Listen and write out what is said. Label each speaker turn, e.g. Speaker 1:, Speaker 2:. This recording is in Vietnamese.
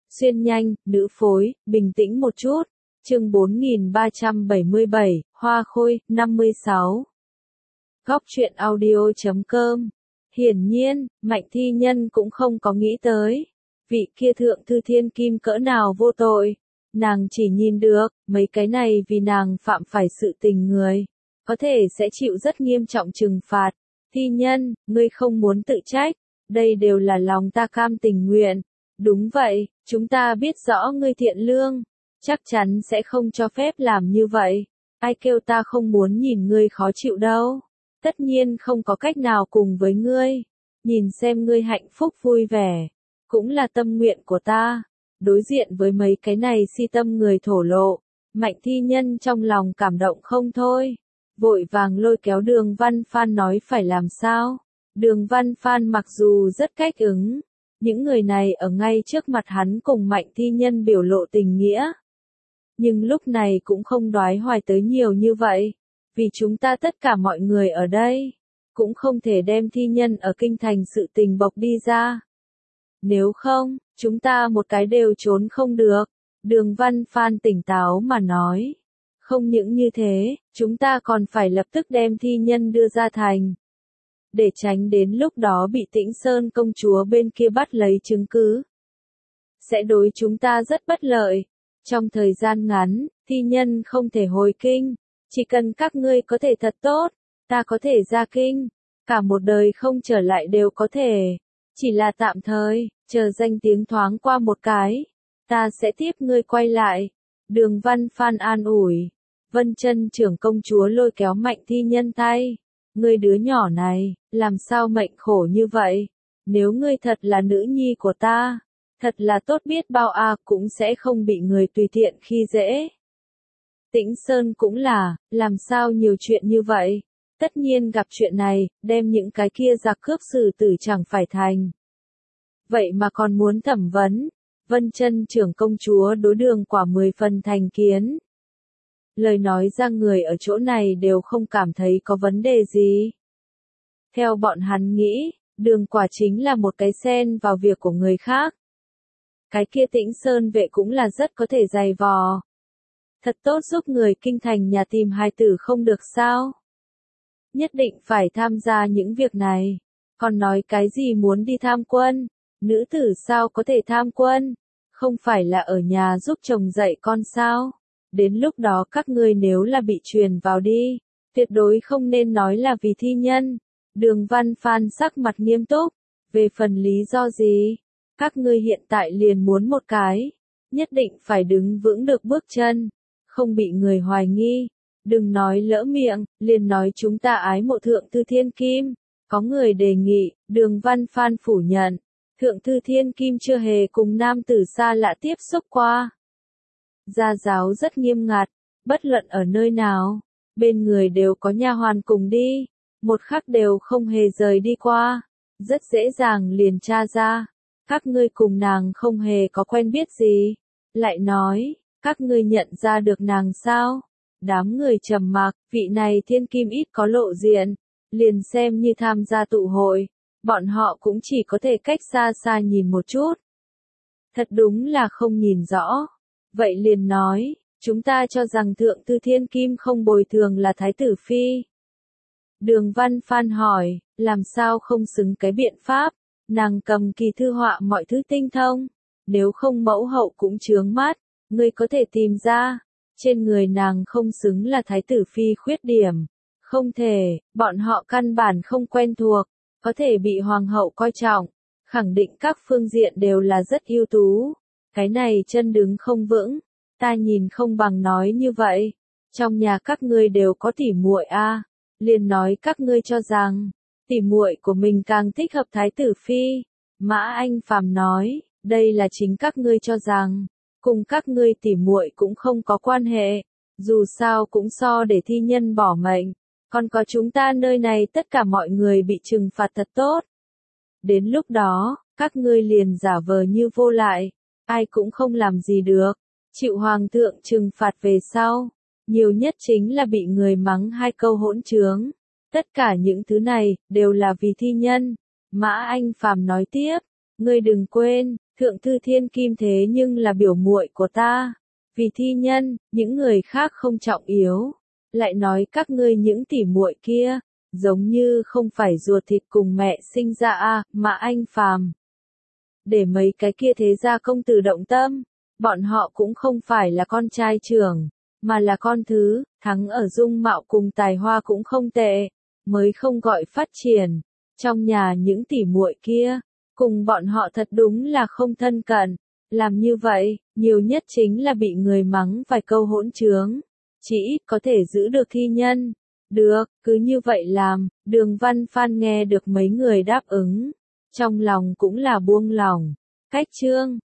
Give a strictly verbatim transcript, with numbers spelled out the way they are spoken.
Speaker 1: Xuyên nhanh, nữ phối, bình tĩnh một chút. Chương bốn nghìn ba trăm bảy mươi bảy, Hoa Khôi, năm mươi sáu. Góc truyện audio chấm com. Hiển nhiên, Mạnh Thi Nhân cũng không có nghĩ tới. Vị kia thượng thư thiên kim cỡ nào vô tội. Nàng chỉ nhìn được, mấy cái này vì nàng phạm phải sự tình người. Có thể sẽ chịu rất nghiêm trọng trừng phạt. Thi Nhân, ngươi không muốn tự trách. Đây đều là lòng ta cam tình nguyện. Đúng vậy, chúng ta biết rõ ngươi thiện lương. Chắc chắn sẽ không cho phép làm như vậy. Ai kêu ta không muốn nhìn ngươi khó chịu đâu. Tất nhiên không có cách nào cùng với ngươi. Nhìn xem ngươi hạnh phúc vui vẻ. Cũng là tâm nguyện của ta. Đối diện với mấy cái này si tâm người thổ lộ. Mạnh Thi Nhân trong lòng cảm động không thôi. Vội vàng lôi kéo Đường Văn Phan nói phải làm sao. Đường Văn Phan mặc dù rất cách ứng. Những người này ở ngay trước mặt hắn cùng Mạnh Thi Nhân biểu lộ tình nghĩa. Nhưng lúc này cũng không đoái hoài tới nhiều như vậy. Vì chúng ta tất cả mọi người ở đây. Cũng không thể đem Thi Nhân ở kinh thành sự tình bộc đi ra. Nếu không, chúng ta một cái đều trốn không được. Đường Văn Phan tỉnh táo mà nói. Không những như thế, chúng ta còn phải lập tức đem Thi Nhân đưa ra thành. Để tránh đến lúc đó bị Tĩnh Sơn công chúa bên kia bắt lấy chứng cứ. Sẽ đối chúng ta rất bất lợi. Trong thời gian ngắn, Thi Nhân không thể hồi kinh. Chỉ cần các ngươi có thể thật tốt, ta có thể ra kinh. Cả một đời không trở lại đều có thể. Chỉ là tạm thời, chờ danh tiếng thoáng qua một cái. Ta sẽ tiếp ngươi quay lại. Đường Văn Phan an ủi. Vân Chân trưởng công chúa lôi kéo Mạnh Thi Nhân tay. Ngươi đứa nhỏ này, làm sao mệnh khổ như vậy? Nếu ngươi thật là nữ nhi của ta, thật là tốt biết bao a, cũng sẽ không bị người tùy tiện khi dễ. Tĩnh Sơn cũng là, làm sao nhiều chuyện như vậy? Tất nhiên gặp chuyện này, đem những cái kia giặc cướp xử tử chẳng phải thành. Vậy mà còn muốn thẩm vấn. Vân Chân trưởng công chúa đối Đường Quả mười phần thành kiến. Lời nói ra người ở chỗ này đều không cảm thấy có vấn đề gì. Theo bọn hắn nghĩ, Đường Quả chính là một cái xen vào việc của người khác. Cái kia Tĩnh Sơn vệ cũng là rất có thể dày vò. Thật tốt giúp người kinh thành nhà tìm hài tử không được sao? Nhất định phải tham gia những việc này. Còn nói cái gì muốn đi tham quân? Nữ tử sao có thể tham quân? Không phải là ở nhà giúp chồng dạy con sao? Đến lúc đó các ngươi nếu là bị truyền vào đi, tuyệt đối không nên nói là vì Thi Nhân. Đường Văn Phan sắc mặt nghiêm túc. Về phần lý do gì? Các ngươi hiện tại liền muốn một cái. Nhất định phải đứng vững được bước chân. Không bị người hoài nghi. Đừng nói lỡ miệng, liền nói chúng ta ái mộ thượng thư thiên kim. Có người đề nghị, Đường Văn Phan phủ nhận. Thượng thư thiên kim chưa hề cùng nam tử xa lạ tiếp xúc qua. Gia giáo rất nghiêm ngặt, bất luận ở nơi nào, bên người đều có nha hoàn cùng đi, một khắc đều không hề rời đi qua, rất dễ dàng liền tra ra, các ngươi cùng nàng không hề có quen biết gì. Lại nói, các ngươi nhận ra được nàng sao? Đám người trầm mặc, vị này thiên kim ít có lộ diện, liền xem như tham gia tụ hội, bọn họ cũng chỉ có thể cách xa xa nhìn một chút. Thật đúng là không nhìn rõ. Vậy liền nói, chúng ta cho rằng thượng thư thiên kim không bồi thường là thái tử phi. Đường Văn Phan hỏi, làm sao không xứng cái biện pháp, nàng cầm kỳ thư họa mọi thứ tinh thông, nếu không mẫu hậu cũng chướng mắt, ngươi có thể tìm ra, trên người nàng không xứng là thái tử phi khuyết điểm. Không thể, bọn họ căn bản không quen thuộc, có thể bị hoàng hậu coi trọng, khẳng định các phương diện đều là rất ưu tú. Cái này chân đứng không vững, ta nhìn không bằng nói như vậy. Trong nhà các ngươi đều có tỉ muội a, liền nói các ngươi cho rằng tỉ muội của mình càng thích hợp thái tử phi. Mã Anh Phàm nói, đây là chính các ngươi cho rằng, cùng các ngươi tỉ muội cũng không có quan hệ, dù sao cũng so để Thi Nhân bỏ mệnh, còn có chúng ta nơi này tất cả mọi người bị trừng phạt thật tốt. Đến lúc đó, các ngươi liền giả vờ như vô lại. Ai cũng không làm gì được, chịu hoàng thượng trừng phạt về sau, nhiều nhất chính là bị người mắng hai câu hỗn trướng. Tất cả những thứ này, đều là vì Thi Nhân. Mã Anh Phàm nói tiếp, ngươi đừng quên, Thượng thư thiên kim thế nhưng là biểu muội của ta. Vì thi nhân, những người khác không trọng yếu. Lại nói các ngươi những tỉ muội kia, giống như không phải ruột thịt cùng mẹ sinh ra à, mà anh phàm. Để mấy cái kia thế gia công tử động tâm, bọn họ cũng không phải là con trai trưởng, mà là con thứ, thắng ở dung mạo cùng tài hoa cũng không tệ, mới không gọi phát triển. Trong nhà những tỉ muội kia, cùng bọn họ thật đúng là không thân cận, làm như vậy, nhiều nhất chính là bị người mắng vài câu hỗn trướng, chỉ ít có thể giữ được thi nhân. Được, cứ như vậy làm, Đường Văn Phan nghe được mấy người đáp ứng, trong lòng cũng là buông lòng. Cách chương